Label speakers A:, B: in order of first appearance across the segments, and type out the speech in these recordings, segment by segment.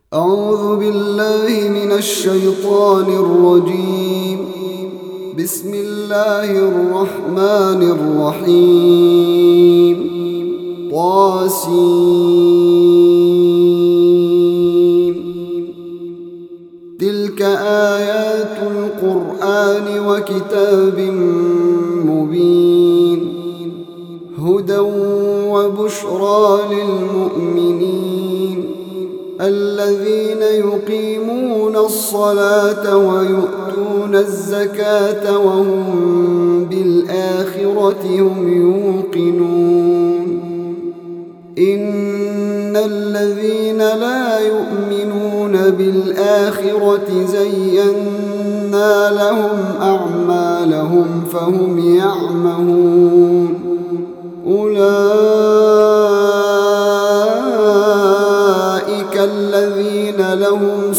A: أعوذ بالله من الشيطان الرجيم. بسم الله الرحمن الرحيم. طاسين. تلك آيات القرآن وكتاب مبين، هدى وبشرى للمؤمنين الذين يقيمون الصلاة ويؤتون الزكاة وهم بالآخرة هم يوقنون. إن الذين لا يؤمنون بالآخرة زينا لهم أعمالهم فهم يعمهون. أولئك الذين لهم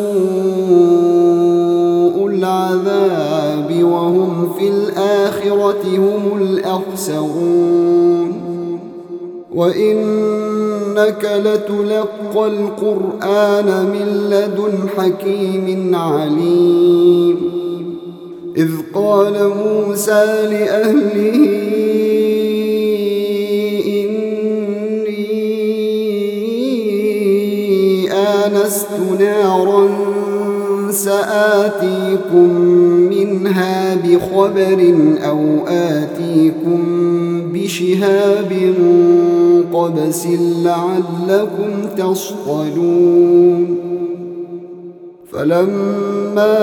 A: سوء العذاب وهم في الآخرة هم الأخسرون. وإنك لتلقى القرآن من لدن حكيم عليم. إذ قال موسى لأهله آنست نارا سآتيكم منها بخبر أو آتيكم بشهاب قبس لعلكم تصطلون. فلما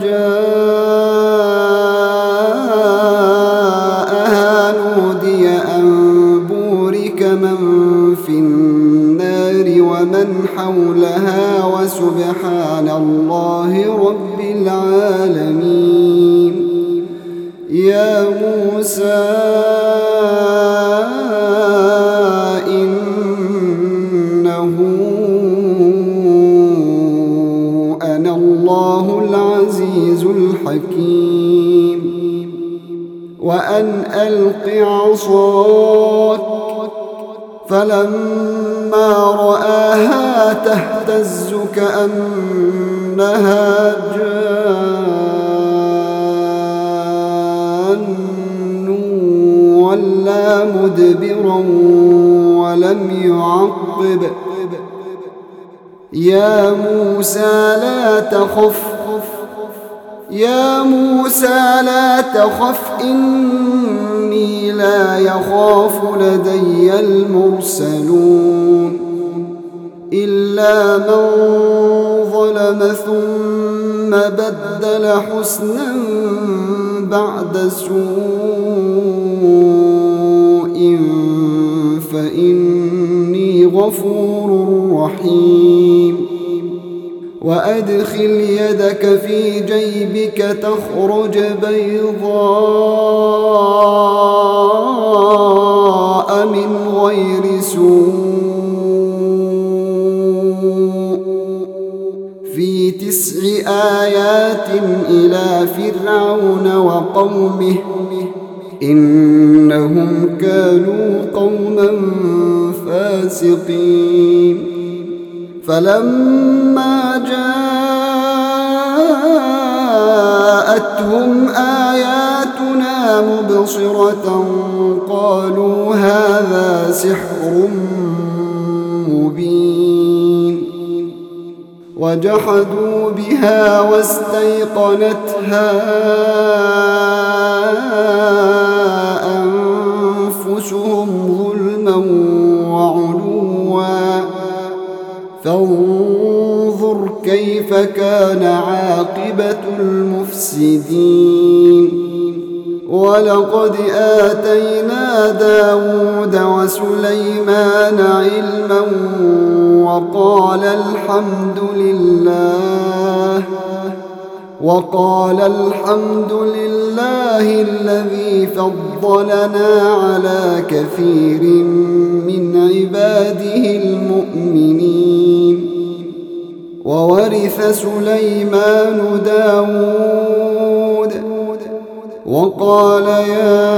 A: جاءها نودي أن بورك من في النار ومن حولها وسبحان الله رب العالمين. يا موسى إنه أنا الله العزيز الحكيم. وأن ألق عصاك. فلما رآها تهتز كأنها جان ولا مدبرا ولم يعقب. يا موسى لا تخف إني لا يخاف لدي المرسلون. إلا من ظلم ثم بدل حسنا بعد سوء فإني غفور رحيم. وأدخل يدك في جيبك تخرج بيضاء من غير سوء في 9 آيات إلى فرعون وقومه إنهم كانوا قوما فاسقين. فلما جاءتهم آياتنا مبصرة قالوا هذا سحر مبين. وجحدوا بها واستيقنتها أنفسهم ظلما وعلوا. فانظر كيف كان عاقبة المفسدين. ولقد آتينا داود وسليمان علما وقال الحمد لله الذي فضلنا على كثير من عباده المؤمنين. وورث سليمان داود وقال يا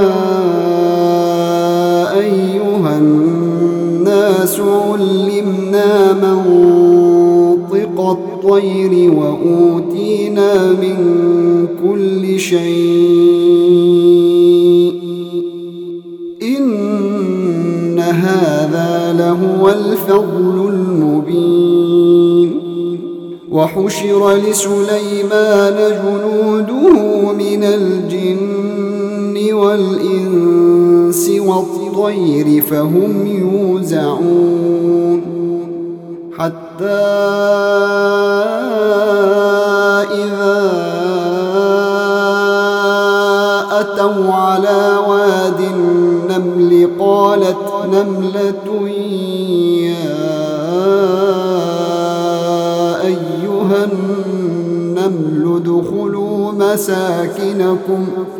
A: أيها الناس علمنا منطق رق الطير وأوتينا من كل شيء إن هذا لهو الفضل المبين وحشر لسليمان جنوده من الجن والإنس والطير فهم يوزعون حتى إذا أتوا على واد النمل قالت نملة يا أيها النمل ادخلوا مساكنكم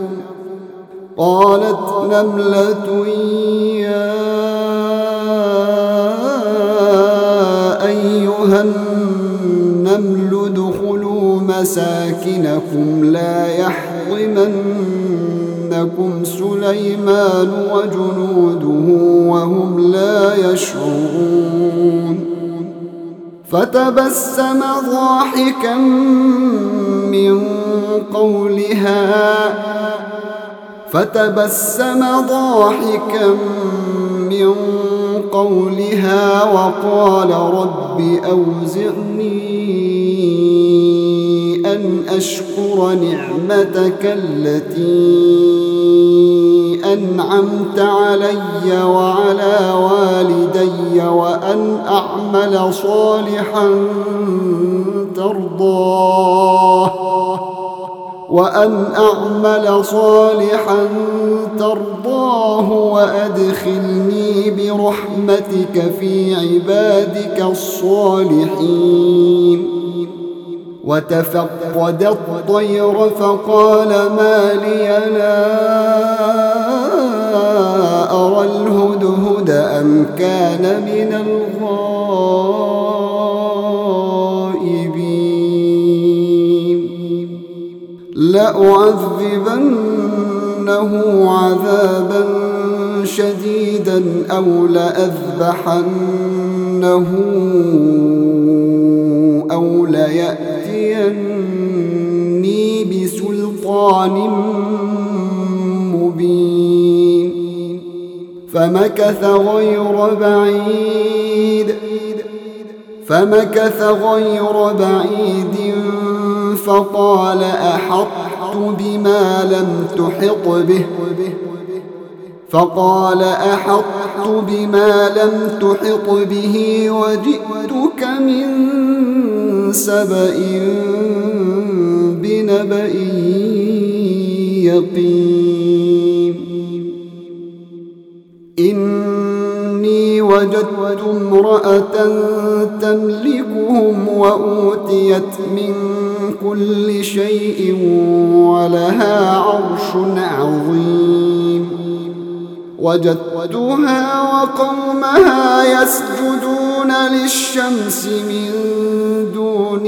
A: لا يحطمنكم سليمان وجنوده وهم لا يشعرون فتبسم ضاحكا من قولها وقال رب أوزعني أن أشكر نعمتك التي أنعمت علي وعلى والدي وأن أعمل صالحا ترضاه وأدخلني برحمتك في عبادك الصالحين وتفقد الطير فقال ما لي لا أرى الهدهد أم كان من الغائبين لأعذبنه عذابا شديدا أو لأذبحنه أو ليأتيني بسلطان مبين فمكث غير بعيد فقال أحطت بما لم تحط به وجئتك من سبأ بنبأ يقين إني وجدت امرأة تملكهم وأوتيت من كل شيء ولها عرش عظيم وجدتها وقومها يسجدون للشمس من دون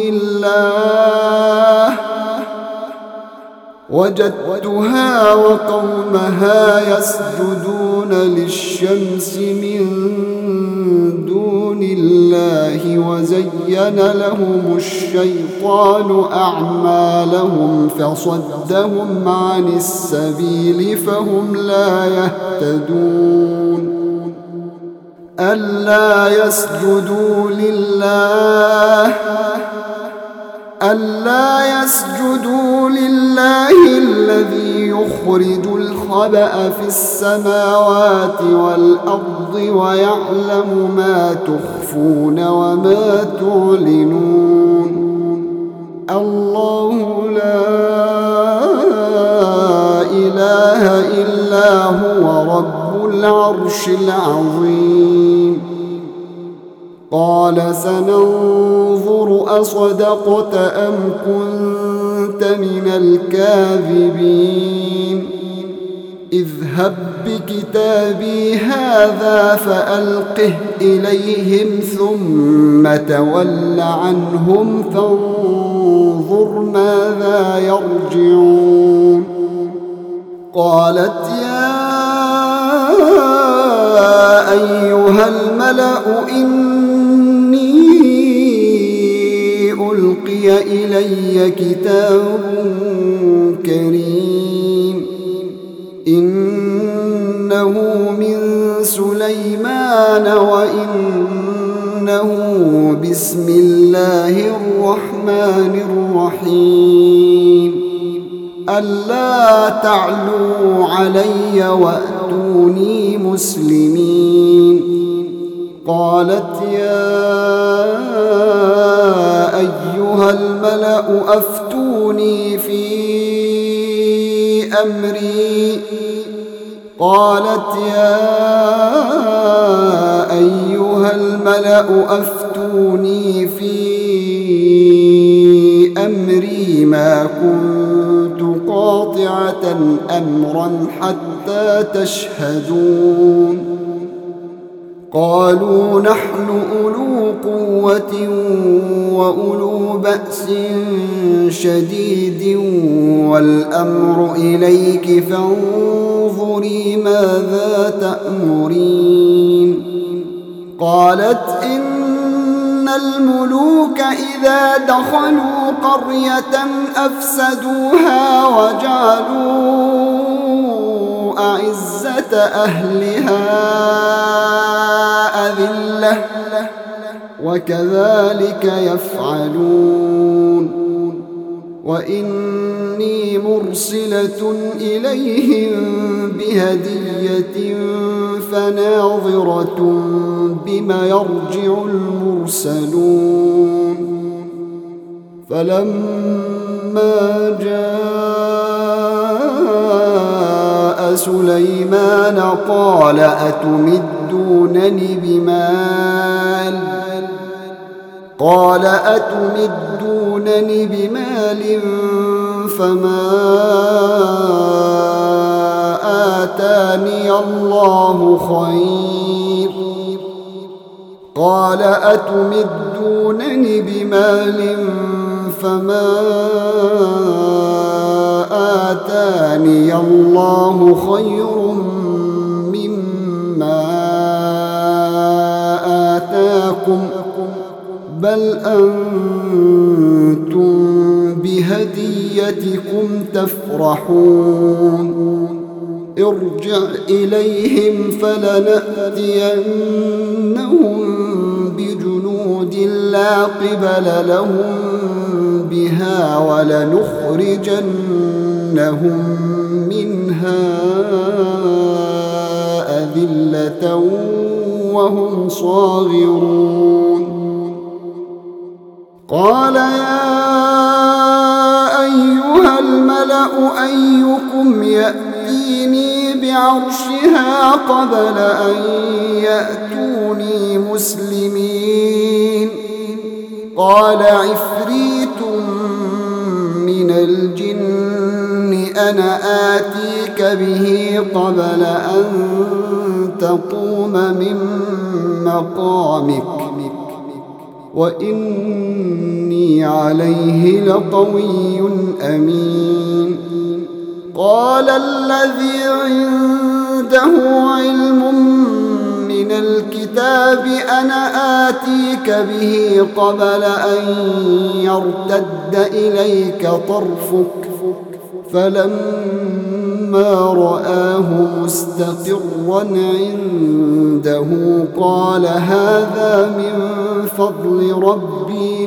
A: الله وزين لهم الشيطان أعمالهم فصدهم عن السبيل فهم لا يهتدون ألا يسجدوا لله الذي يخرج الخبأ في السماوات والأرض ويعلم ما تخفون وما تعلنون الله لا إله إلا هو رب العرش العظيم قال سننظر أصدقت أم كنت من الكاذبين اذهب بكتابي هذا فألقه إليهم ثم تول عنهم فانظر ماذا يرجعون قالت يا أيها الملأ إني أوحي إلي كتاب كريم إنه من سليمان وإنه بسم الله الرحمن الرحيم ألا تعلوا علي وأتوني مسلمين قالت يا أيها الملأ أفتوني في أمري ما كنت قاطعة أمرا حتى تشهدون قالوا نحن أولو قوة وأولو بأس شديد والأمر إليك فانظري ماذا تأمرين قالت إن الملوك إذا دخلوا قرية أفسدوها وجعلوا أعزة أهلها أذلة وكذلك يفعلون وإني مرسلة إليهم بهدية فناظرة بما يرجع المرسلون فلما جاء سليمان قال أتمدونني بمال فما آتاني الله خير مما آتاكم بل أنتم بهديتكم تفرحون ارجع إليهم فلنأتينهم بجنود لا قبل لهم بها ولنخرجنهم منها أذلة وهم صاغرون قال يا أيها الملأ أيكم يأتيني بعرشها قبل أن يأتوني مسلمين قال عفريت من الجن أنا آتيك به قبل أن تقوم من مقامك وإني عليه لقوي أمين قال الذي عنده علم من الكتاب أنا آتيك به قبل أن يرتد إليك طرفك فلما رآه مستقرا عنده قال هذا من فضل ربي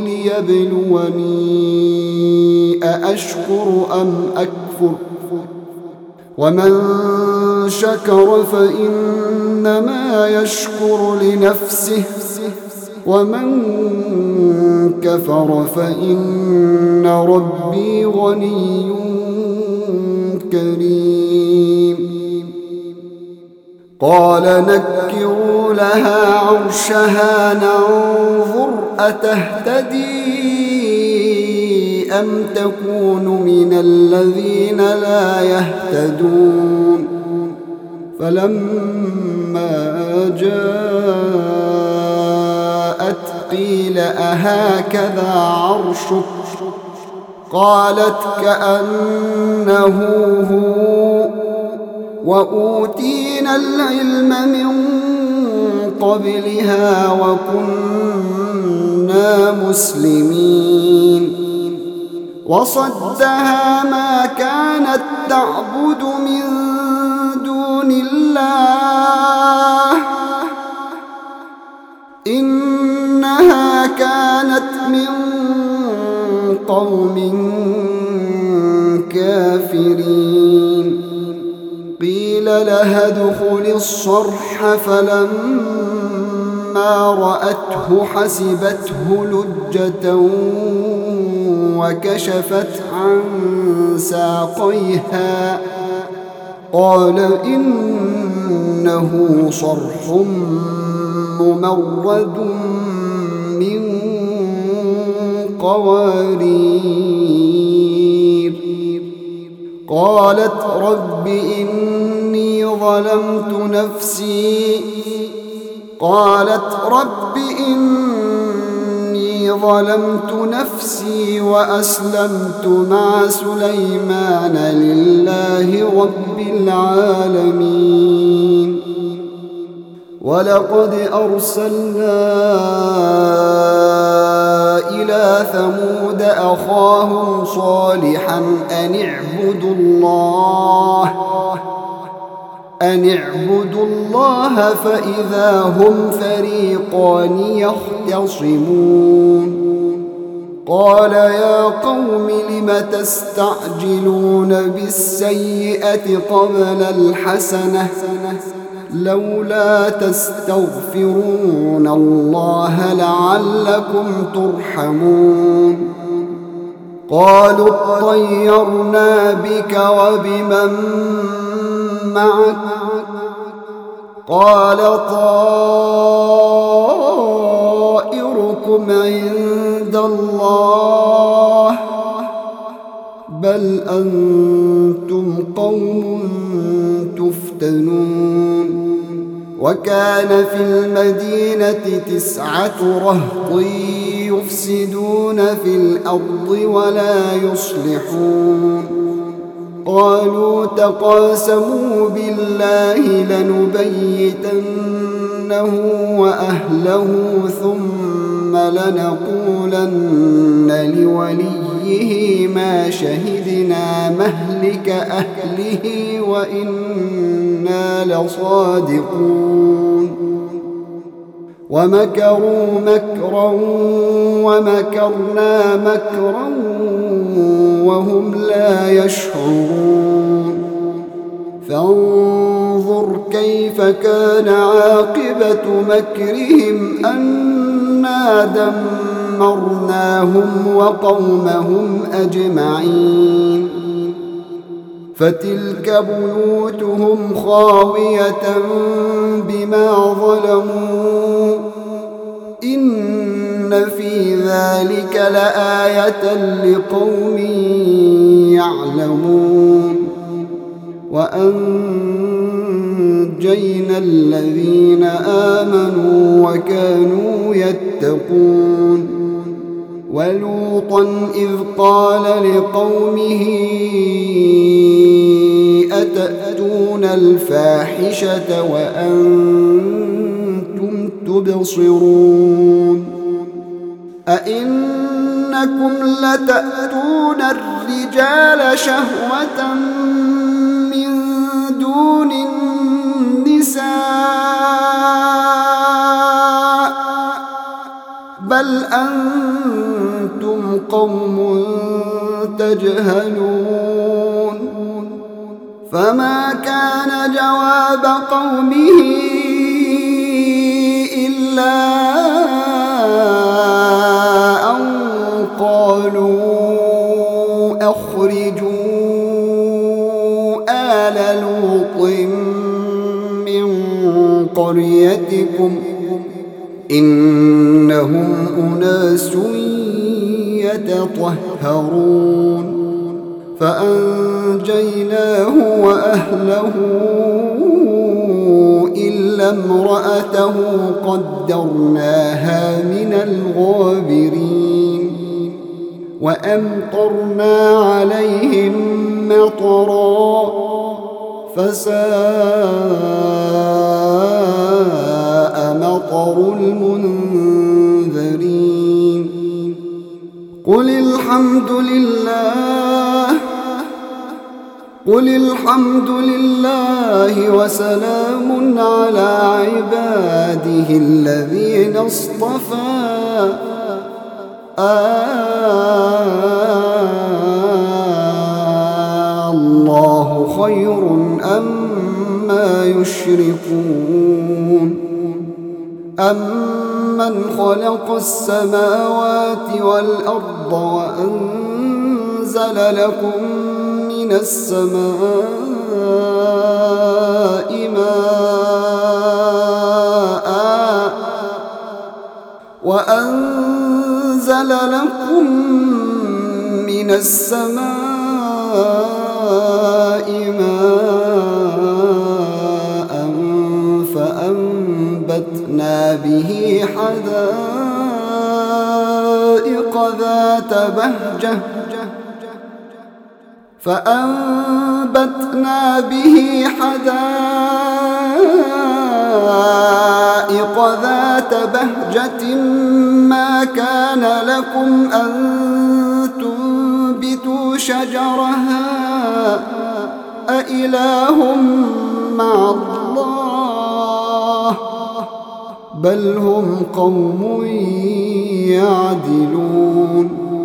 A: ليبلوني أأشكر أم أكفر ومن شكر فإنما يشكر لنفسه ومن كفر فإن ربي غني كريم قال نكروا لها عرشها ننظر أتهتدي أم تكون من الذين لا يهتدون فلما جاءت قيل أهكذا عرشك قالت كأنه هو وأوتينا العلم من قبلها وكنا مسلمين وصدها ما كانت تعبد من دون الله إنها كانت من قوم كافرين قيل لها ادخل الصرح فلما رأته حسبته لجة وكشفت عن ساقيها قال إنه صرح ممرد من قوارير قالت رب إني ظلمت نفسي وأسلمت مع سليمان لله رب العالمين ولقد أرسلنا إلى ثمود أخاهم صالحا أن اعبدوا الله فإذا هم فريقان يختصمون قال يا قوم لم تستعجلون بالسيئة قبل الحسنة لولا تستغفرون الله لعلكم ترحمون قالوا اطيرنا بك وبمن معك قال طائركم عند الله بل أنتم قوم تفتنون وكان في المدينة 9 رهط يفسدون في الأرض ولا يصلحون قالوا تقاسموا بالله لنبيتنه وأهله ثم لنقولن لوليه ما شهدنا مهلك أهله وإنا لصادقون ومكروا مكرا ومكرنا مكرا وهم لا يشعرون فانظر كيف كان عاقبة مكرهم أنا دمرناهم وقومهم أجمعين فتلك بيوتهم خاوية بما ظلموا إن في ذلك لآية لقوم يعلمون وأنجينا الذين آمنوا وكانوا يتقون ولوطا إذ قال لقومه أتأتون الفاحشة وأنتم تبصرون أئنكم لتأتون الرجال شهوة من دون النساء بل أنتم قوم تجهلون فما كان جواب قومه إلا أن قالوا أخرجوا آل لوط من قريتكم إنهم أناس يتطهرون فأنجيناه وأهله إلا امرأته قدرناها من الغابرين وأمطرنا عليهم مطرا فساء مطر المنذرين قل الحمد لله وسلام على عباده الذين اصطفى الله خير أما يشركون أمن خلق السماوات والأرض وأنزل لكم من السماء ماء فأنبتنا به حدائق ذات بهجة ما كان لكم أن تنبتوا شجرها أإله مع الله بل هم قوم يعدلون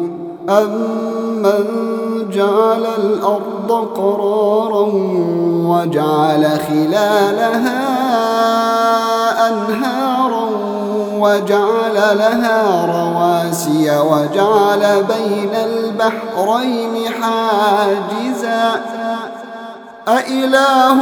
A: أمن جعل الأرض قرارا وجعل خلالها أنهارا وجعل لها رواسي وجعل بين البحرين حاجزا أإله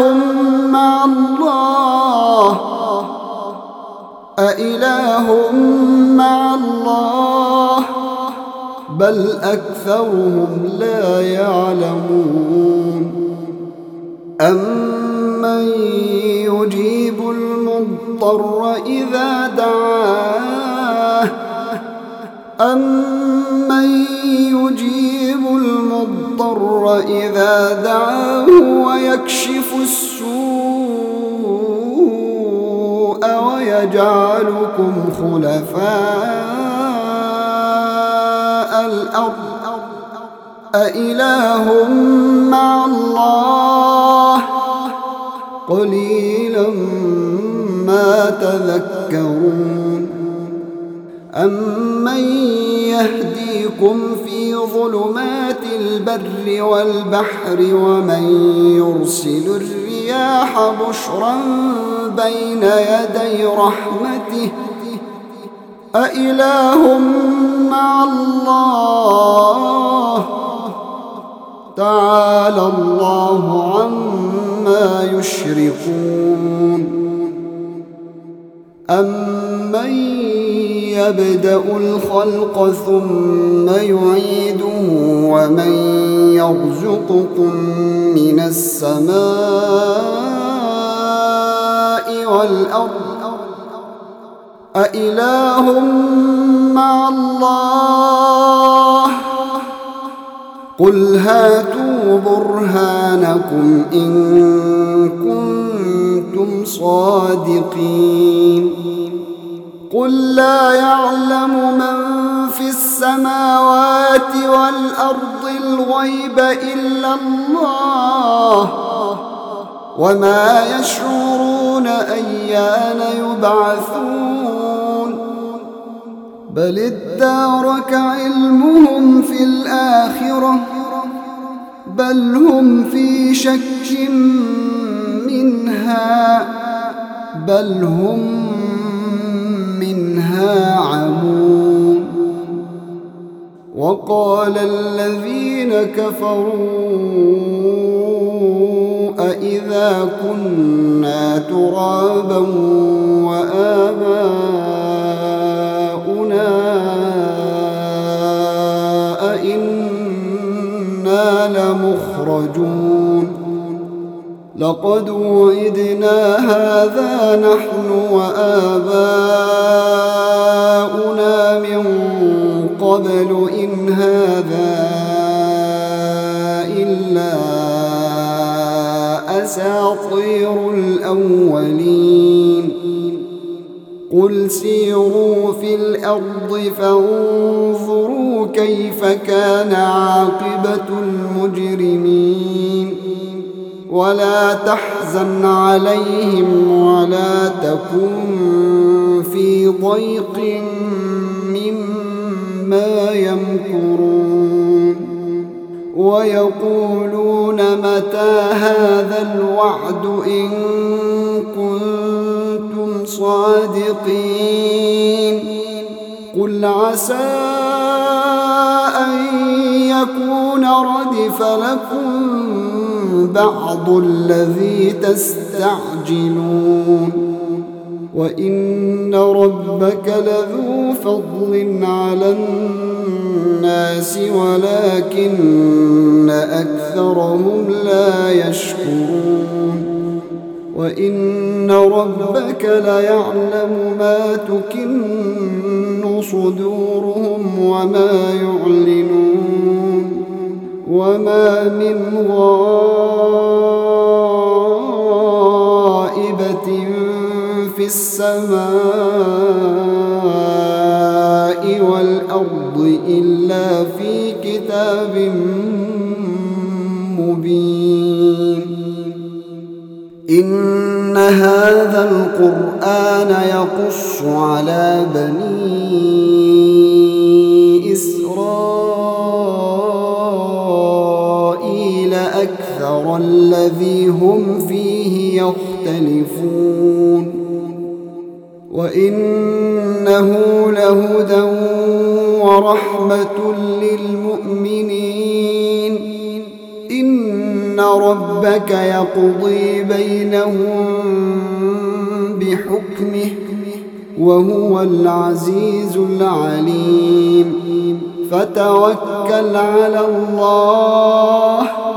A: مع الله بل أكثرهم لا يعلمون أمن يجيب المضطر إذا دعاه ويكشف السوء ويجعلكم خلفاء الأرض أإله مع الله قليلا ما تذكرون أمن يهديكم في ظلمات البر والبحر ومن يرسل الرياح بشرا بين يدي رحمته أإله مع الله تعالى الله عما يشركون أمن يبدأ الخلق ثم يعيده ومن يرزقكم من السماء والأرض أإله مع الله قل هاتوا برهانكم إن كنتم صادقين قل لا يعلم من في السماوات والأرض الغيب إلا الله وما يشعرون أيان يبعثون بل ادارك علمهم في الآخرة بل هم في شك منها بل هم منها عمون وقال الذين كفروا أإذا كنا ترابا وآباؤنا أإنا لمخرجون لقد وعدنا هذا نحن وآباؤنا من قبل إن هذا إلا أساطير الأولين قل سيروا في الأرض فانظروا كيف كيف كان عاقبة المجرمين ولا تحزن عليهم ولا تكن في ضيق مما يمكرون ويقولون متى هذا الوعد إن كنتم صادقين قل عسى أن يكون ردف لكم بعض الذي تستعجلون وإن ربك لذو فضل على الناس ولكن أكثرهم لا يشكرون وإن ربك ليعلم ما تكن صدورهم وما يعلنون وما من غائبة في السماء والأرض إلا في كتاب مبين إن هذا القرآن يقص على بني إسرائيل أكثر الذي هم فيه يختلفون وإنه لهدى ورحمة للمؤمنين إن ربك يقضي بينهم بحكمه وهو العزيز العليم فتوكل على الله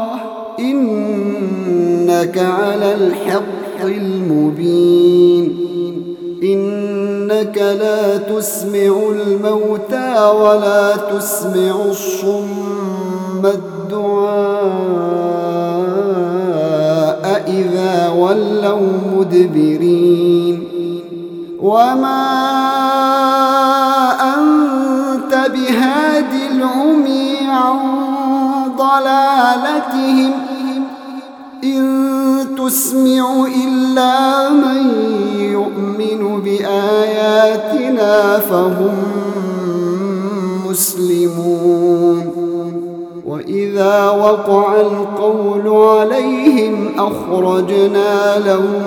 A: إنك على الحق المبين إنك لا تسمع الموتى ولا تسمع الصم الدعاء إذا ولوا مدبرين وما أنت بهاد العمي عن ضلالتهم إن تسمع إلا من يؤمن بآياتنا فهم مسلمون وإذا وقع القول عليهم أخرجنا لهم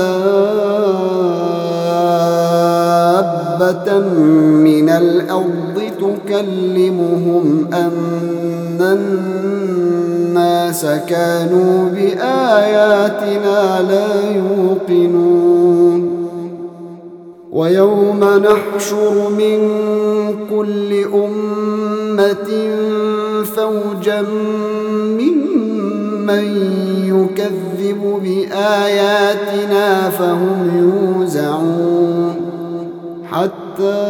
A: دابة من الأرض تكلمهم أن الناس كانوا بآياتنا لا يوقنون ويوم نحشر من كل أمة فوجا ممن يكذب بآياتنا فهم يوزعون حتى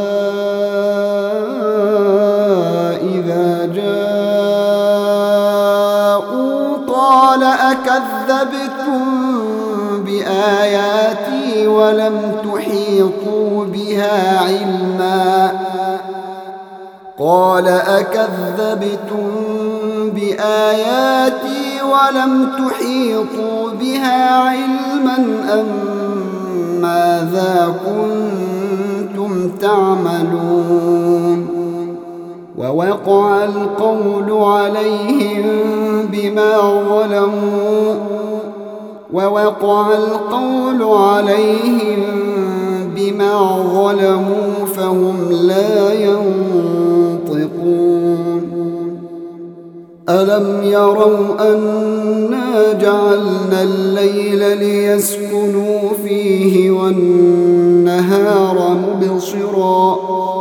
A: إذا جاءوا قال أكذبتم بآياتي ولم تحيطوا بها علما قال أكذبتم بآياتي ولم تحيطوا بها علما أم ماذا كنتم تعملون ووقع القول عليهم بما ظلموا فهم لا ينطقون ألم يروا أنا جعلنا الليل ليسكنوا فيه والنهار مبصرا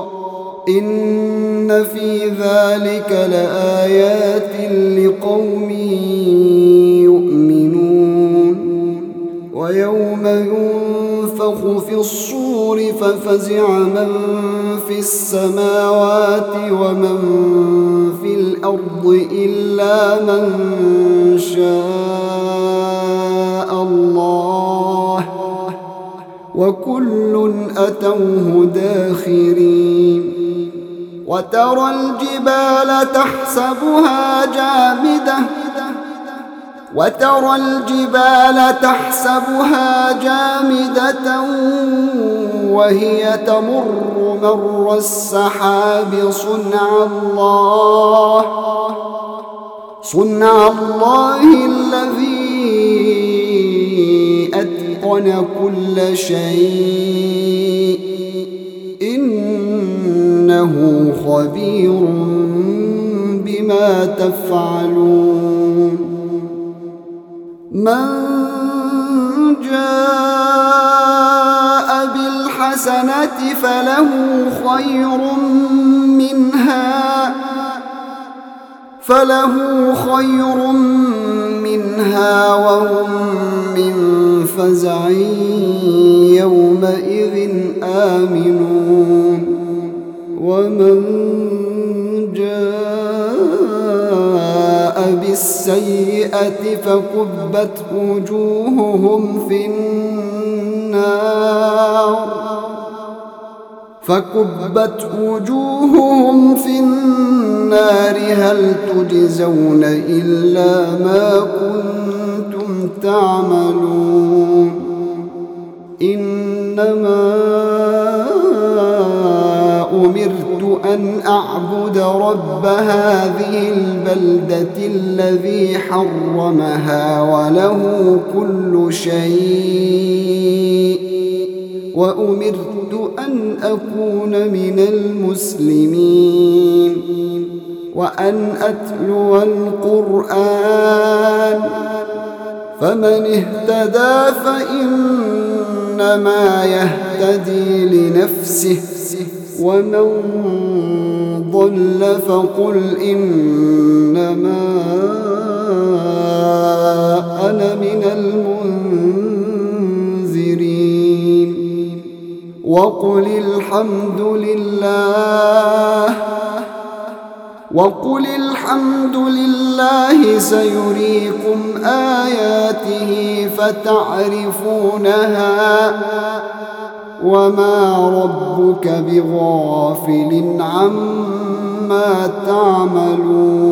A: إن في ذلك لآيات لقوم يؤمنون ويوم ينفخ في الصور ففزع من في السماوات ومن في الأرض إلا من شاء الله وكل أتوه داخرين وترى الجبال تحسبها جامدة وهي تمر مر السحاب صنع الله الذي أتقن كل شيء إنه خبير بما تفعلون من جاء بالحسنة فله خير منها وهم من فزع يومئذ آمنون ومن جاء بالسيئة فكبت وجوههم في النار هل تجزون إلا ما كنتم تعملون إنما أمرت أن أعبد رب هذه البلدة الذي حرمها وله كل شيء وأمرت أن أكون من المسلمين وأن أتلو القرآن فمن اهتدى فإنما يهتدي لنفسه ومن ضل فقل إنما أنا من المنذرين وقل الحمد لله سيريكم آياته فتعرفونها وما ربك بغافل عما تعملون